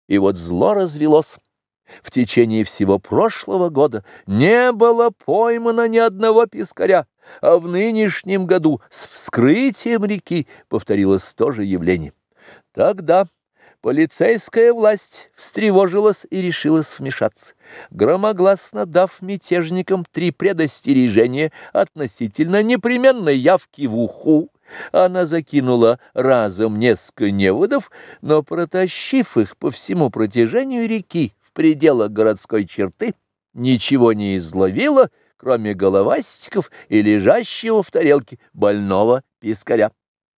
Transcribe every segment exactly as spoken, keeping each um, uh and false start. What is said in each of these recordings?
И вот зло развелось. В течение всего прошлого года не было поймано ни одного пескаря, а в нынешнем году с вскрытием реки повторилось то же явление. Тогда полицейская власть встревожилась и решилась вмешаться, громогласно дав мятежникам три предостережения относительно непременной явки в Уху. Она закинула разом несколько неводов, но, протащив их по всему протяжению реки в пределах городской черты, ничего не изловила, кроме головастиков и лежащего в тарелке больного пескаря.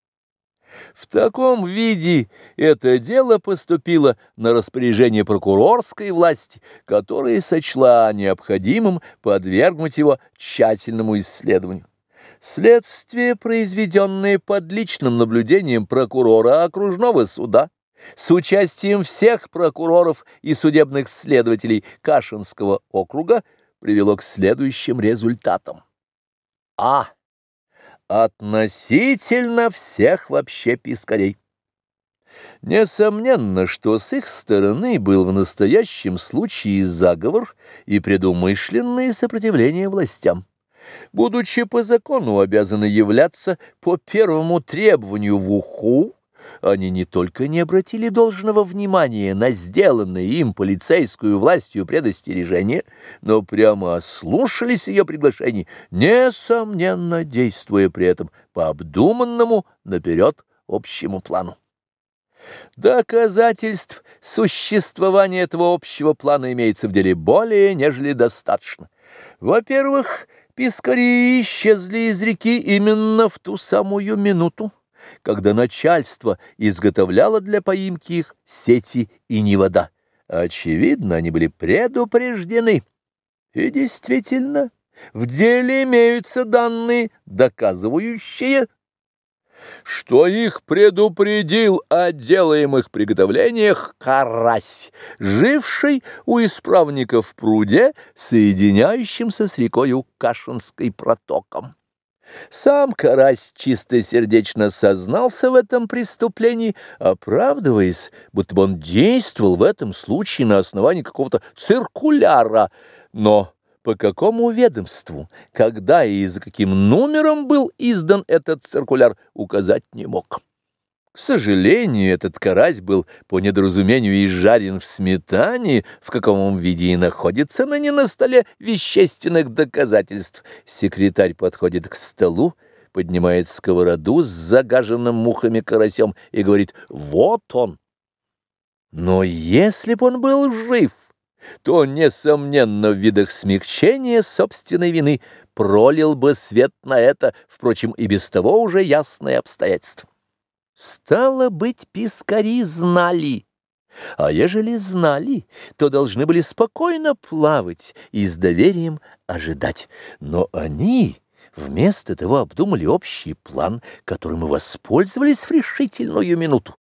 В таком виде это дело поступило на распоряжение прокурорской власти, которая сочла необходимым подвергнуть его тщательному исследованию. Следствие, произведенное под личным наблюдением прокурора окружного суда, с участием всех прокуроров и судебных следователей Кашинского округа, привело к следующим результатам. А. Относительно всех вообще пескарей. Несомненно, что с их стороны был в настоящем случае заговор и предумышленное сопротивление властям. Будучи по закону обязаны являться по первому требованию в Уху, они не только не обратили должного внимания на сделанное им полицейскую властью предостережение, но прямо ослушались ее приглашений, несомненно действуя при этом по обдуманному наперед общему плану. Доказательств существования этого общего плана имеется в деле более нежели достаточно. Во-первых, пескари исчезли из реки именно в ту самую минуту, когда начальство изготовляло для поимки их сети и невода. Очевидно, они были предупреждены. И действительно, в деле имеются данные, доказывающие, что их предупредил о делаемых приготовлениях карась, живший у исправника в пруде, соединяющемся с рекою Кашинской протоком. Сам карась чистосердечно сознался в этом преступлении, оправдываясь, будто бы он действовал в этом случае на основании какого-то циркуляра, но по какому ведомству, когда и за каким номером был издан этот циркуляр, указать не мог. К сожалению, этот карась был по недоразумению изжарен в сметане, в каком он виде и находится ныне на столе вещественных доказательств. Секретарь подходит к столу, поднимает сковороду с загаженным мухами карасем и говорит: «Вот он». Но если бы он был жив, то, несомненно, в видах смягчения собственной вины пролил бы свет на это, впрочем, и без того уже ясное обстоятельство. Стало быть, пескари знали, а ежели знали, то должны были спокойно плавать и с доверием ожидать. Но они вместо того обдумали общий план, которым и воспользовались в решительную минуту.